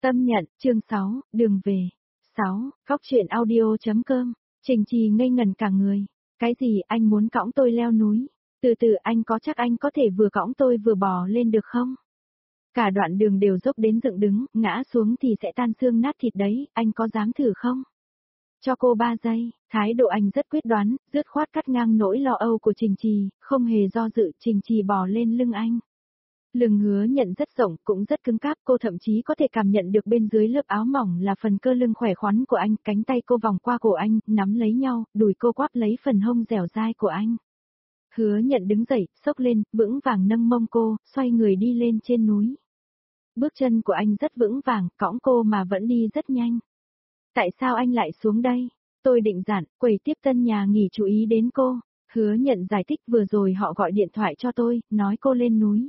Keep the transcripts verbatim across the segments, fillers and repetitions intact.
Tâm nhận, chương sáu, đường về. sáu, Góc truyện audio.com, Trình Trì ngây ngần cả người. Cái gì anh muốn cõng tôi leo núi? Từ từ anh có chắc anh có thể vừa cõng tôi vừa bò lên được không? Cả đoạn đường đều dốc đến dựng đứng, ngã xuống thì sẽ tan xương nát thịt đấy, anh có dám thử không? Cho cô ba giây, thái độ anh rất quyết đoán, dứt khoát cắt ngang nỗi lo âu của Trình Trì, không hề do dự, Trình Trì bò lên lưng anh. Lưng Hứa Nhận rất rộng, cũng rất cứng cáp, cô thậm chí có thể cảm nhận được bên dưới lớp áo mỏng là phần cơ lưng khỏe khoắn của anh, cánh tay cô vòng qua cổ anh, nắm lấy nhau, đùi cô quắp lấy phần hông dẻo dai của anh. Hứa Nhận đứng dậy, xốc lên, vững vàng nâng mông cô, xoay người đi lên trên núi. Bước chân của anh rất vững vàng, cõng cô mà vẫn đi rất nhanh. Tại sao anh lại xuống đây? Tôi định dặn, quầy tiếp tân nhà nghỉ chú ý đến cô. Hứa Nhận giải thích vừa rồi họ gọi điện thoại cho tôi, nói cô lên núi.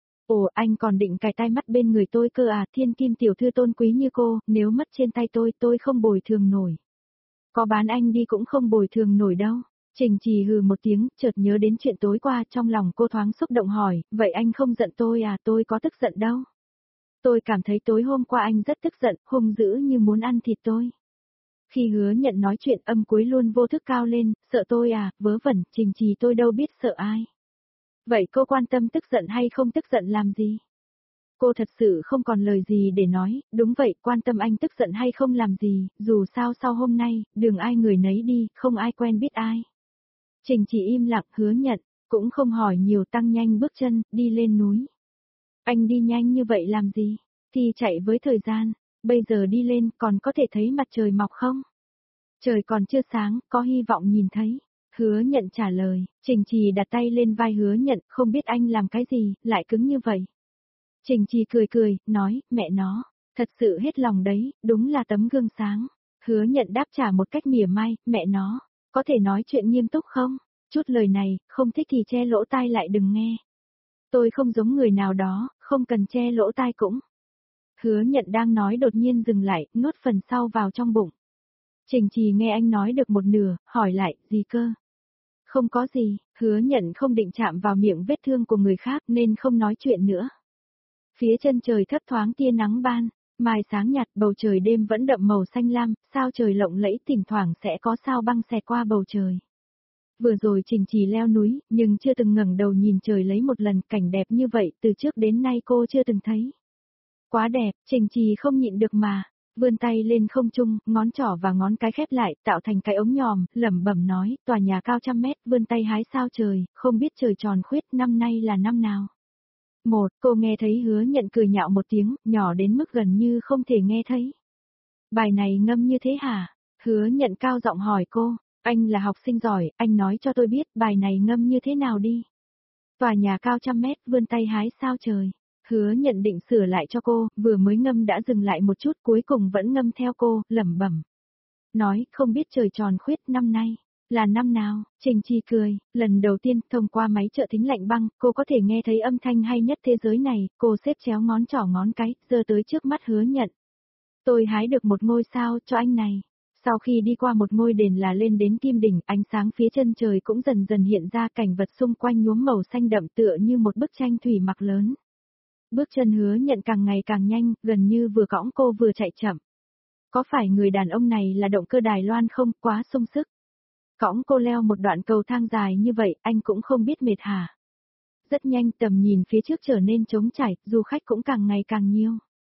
Ồ, anh còn định cài tai mắt bên người tôi cơ à, thiên kim tiểu thư tôn quý như cô, nếu mất trên tay tôi, tôi không bồi thường nổi. Có bán anh đi cũng không bồi thường nổi đâu. Trình Trì hừ một tiếng, chợt nhớ đến chuyện tối qua, trong lòng cô thoáng xúc động hỏi, vậy anh không giận tôi à, tôi có tức giận đâu. Tôi cảm thấy tối hôm qua anh rất tức giận, hung dữ như muốn ăn thịt tôi. Khi Hứa Nhận nói chuyện âm cuối luôn vô thức cao lên, sợ tôi à, vớ vẩn, Trình Trì tôi đâu biết sợ ai. Vậy cô quan tâm tức giận hay không tức giận làm gì? Cô thật sự không còn lời gì để nói, đúng vậy, quan tâm anh tức giận hay không làm gì, dù sao sau hôm nay, đường ai người nấy đi, không ai quen biết ai. Trình Chỉ im lặng, Hứa Nhận, cũng không hỏi nhiều, tăng nhanh bước chân, đi lên núi. Anh đi nhanh như vậy làm gì? Thì chạy với thời gian, bây giờ đi lên còn có thể thấy mặt trời mọc không? Trời còn chưa sáng, có hy vọng nhìn thấy. Hứa Nhận trả lời, Trình Trì đặt tay lên vai Hứa Nhận, không biết anh làm cái gì, lại cứng như vậy. Trình Trì cười cười, nói, mẹ nó, thật sự hết lòng đấy, đúng là tấm gương sáng. Hứa Nhận đáp trả một cách mỉa mai, mẹ nó, có thể nói chuyện nghiêm túc không? Chút lời này, không thích thì che lỗ tai lại đừng nghe. Tôi không giống người nào đó, không cần che lỗ tai cũng. Hứa Nhận đang nói đột nhiên dừng lại, nuốt phần sau vào trong bụng. Trình Trì nghe anh nói được một nửa, hỏi lại, gì cơ? Không có gì, Hứa Nhận không định chạm vào miệng vết thương của người khác nên không nói chuyện nữa. Phía chân trời thấp thoáng tia nắng ban, mai sáng nhạt, bầu trời đêm vẫn đậm màu xanh lam, sao trời lộng lẫy, thỉnh thoảng sẽ có sao băng xẹt qua bầu trời. Vừa rồi Trình Trì leo núi, nhưng chưa từng ngẩng đầu nhìn trời lấy một lần, cảnh đẹp như vậy từ trước đến nay cô chưa từng thấy. Quá đẹp, Trình Trì không nhịn được mà. Vươn tay lên không trung, ngón trỏ và ngón cái khép lại, tạo thành cái ống nhòm, lẩm bẩm nói, tòa nhà cao trăm mét, vươn tay hái sao trời, không biết trời tròn khuyết, năm nay là năm nào. Một, cô nghe thấy Hứa Nhận cười nhạo một tiếng, nhỏ đến mức gần như không thể nghe thấy. Bài này ngâm như thế hả? Hứa Nhận cao giọng hỏi cô, anh là học sinh giỏi, anh nói cho tôi biết bài này ngâm như thế nào đi. Tòa nhà cao trăm mét, vươn tay hái sao trời. Hứa Nhận định sửa lại cho cô, vừa mới ngâm đã dừng lại một chút, cuối cùng vẫn ngâm theo cô, lẩm bẩm. Nói, không biết trời tròn khuyết năm nay, là năm nào? Trình Trì cười, lần đầu tiên, thông qua máy trợ thính lạnh băng, cô có thể nghe thấy âm thanh hay nhất thế giới này, cô xếp chéo ngón trỏ ngón cái, giơ tới trước mắt Hứa Nhận. Tôi hái được một ngôi sao cho anh này. Sau khi đi qua một ngôi đền là lên đến kim đỉnh, ánh sáng phía chân trời cũng dần dần hiện ra, cảnh vật xung quanh nhuốm màu xanh đậm tựa như một bức tranh thủy mặc lớn. Bước chân Hứa Nhận càng ngày càng nhanh, gần như vừa cõng cô vừa chạy chậm. Có phải người đàn ông này là động cơ Đài Loan không, quá sung sức. Cõng cô leo một đoạn cầu thang dài như vậy, anh cũng không biết mệt hả. Rất nhanh tầm nhìn phía trước trở nên trống trải, du khách cũng càng ngày càng nhiều.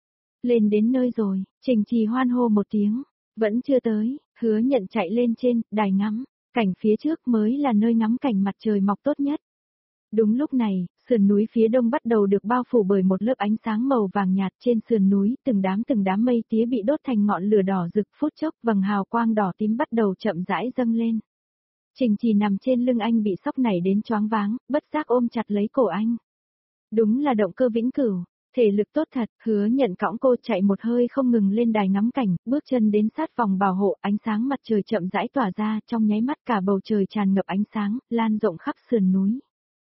Lên đến nơi rồi, Trình Trì hoan hô một tiếng, vẫn chưa tới, Hứa Nhận chạy lên trên, đài ngắm, cảnh phía trước mới là nơi ngắm cảnh mặt trời mọc tốt nhất. Đúng lúc này, sườn núi phía đông bắt đầu được bao phủ bởi một lớp ánh sáng màu vàng nhạt, trên sườn núi, từng đám từng đám mây tía bị đốt thành ngọn lửa đỏ rực, phút chốc vầng hào quang đỏ tím bắt đầu chậm rãi dâng lên. Trình Trì nằm trên lưng anh bị sốc nảy đến choáng váng, bất giác ôm chặt lấy cổ anh. Đúng là động cơ vĩnh cửu, thể lực tốt thật. Hứa Nhận cõng cô chạy một hơi không ngừng lên đài ngắm cảnh, bước chân đến sát vòng bảo hộ, ánh sáng mặt trời chậm rãi tỏa ra, trong nháy mắt cả bầu trời tràn ngập ánh sáng, lan rộng khắp sườn núi.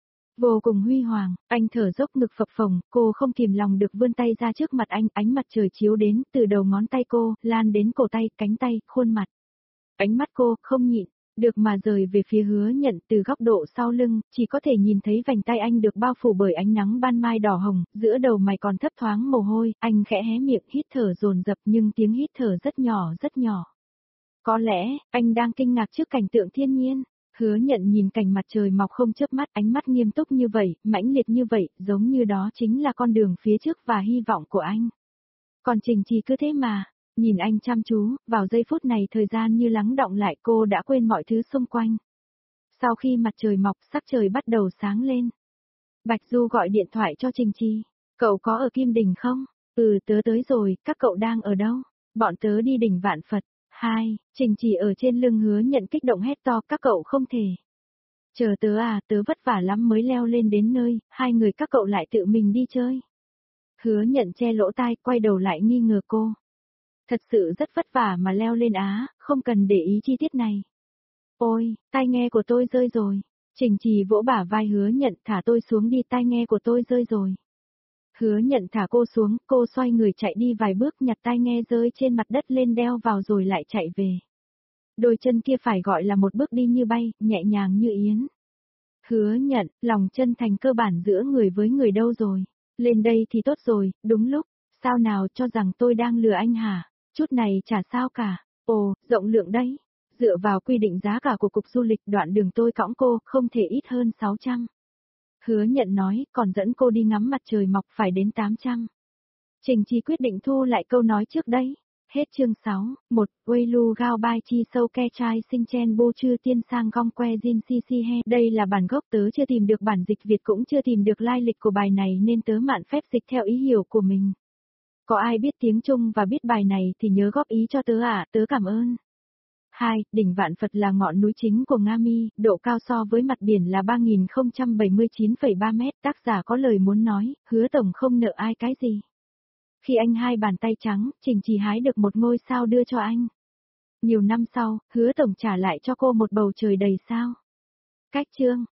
Vô cùng huy hoàng, anh thở dốc ngực phập phồng, cô không kìm lòng được vươn tay ra trước mặt anh, ánh mặt trời chiếu đến, từ đầu ngón tay cô, lan đến cổ tay, cánh tay, khuôn mặt. Ánh mắt cô, không nhịn, Được mà rời về phía Hứa Nhận từ góc độ sau lưng, chỉ có thể nhìn thấy vành tay anh được bao phủ bởi ánh nắng ban mai đỏ hồng, giữa đầu mày còn thấp thoáng mồ hôi, anh khẽ hé miệng hít thở dồn dập nhưng tiếng hít thở rất nhỏ rất nhỏ. Có lẽ, anh đang kinh ngạc trước cảnh tượng thiên nhiên. Hứa Nhận nhìn cảnh mặt trời mọc không chớp mắt, ánh mắt nghiêm túc như vậy, mãnh liệt như vậy, giống như đó chính là con đường phía trước và hy vọng của anh. Còn Trình Trì cứ thế mà, nhìn anh chăm chú, vào giây phút này thời gian như lắng đọng lại, cô đã quên mọi thứ xung quanh. Sau khi mặt trời mọc, sắc trời bắt đầu sáng lên. Bạch Du gọi điện thoại cho Trình Trì. Cậu có ở Kim Đình không? Ừ, tớ tới rồi, các cậu đang ở đâu? Bọn tớ đi đỉnh Vạn Phật. Hai, Trình Trì ở trên lưng Hứa Nhận kích động hét to, các cậu không thể. Chờ tớ à, tớ vất vả lắm mới leo lên đến nơi, hai người các cậu lại tự mình đi chơi. Hứa Nhận che lỗ tai, quay đầu lại nghi ngờ cô. Thật sự rất vất vả mà leo lên á, không cần để ý chi tiết này. Ôi, tai nghe của tôi rơi rồi. Trình Trì vỗ bả vai Hứa Nhận, thả tôi xuống đi, tai nghe của tôi rơi rồi. Hứa Nhận thả cô xuống, cô xoay người chạy đi vài bước, nhặt tai nghe rơi trên mặt đất lên đeo vào rồi lại chạy về. Đôi chân kia phải gọi là một bước đi như bay, nhẹ nhàng như yến. Hứa Nhận, lòng chân thành cơ bản giữa người với người đâu rồi? Lên đây thì tốt rồi, đúng lúc. Sao nào, cho rằng tôi đang lừa anh hả? Chút này chả sao cả. Ồ, rộng lượng đấy. Dựa vào quy định giá cả của cục du lịch, đoạn đường tôi cõng cô, không thể ít hơn sáu trăm. Hứa Nhận nói, còn dẫn cô đi ngắm mặt trời mọc phải đến tám trăm. Trình Trì quyết định thu lại câu nói trước đấy. Hết chương sáu, một, Weilu Gao Bai Chi Sâu Ke Chai Sinh Chen Bo Chư Tiên Sang Gong Que Jin Si Si He. Đây là bản gốc, tớ chưa tìm được bản dịch Việt cũng chưa tìm được lai lịch của bài này nên tớ mạn phép dịch theo ý hiểu của mình. Có ai biết tiếng Trung và biết bài này thì nhớ góp ý cho tớ ạ, tớ cảm ơn. Hai, đỉnh Vạn Phật là ngọn núi chính của Nga Mi, độ cao so với mặt biển là ba nghìn không trăm bảy mươi chín phẩy ba mét, tác giả có lời muốn nói, Hứa Tổng không nợ ai cái gì. Khi anh hai bàn tay trắng, Trình Trì hái được một ngôi sao đưa cho anh. Nhiều năm sau, Hứa Tổng trả lại cho cô một bầu trời đầy sao. Cách chương.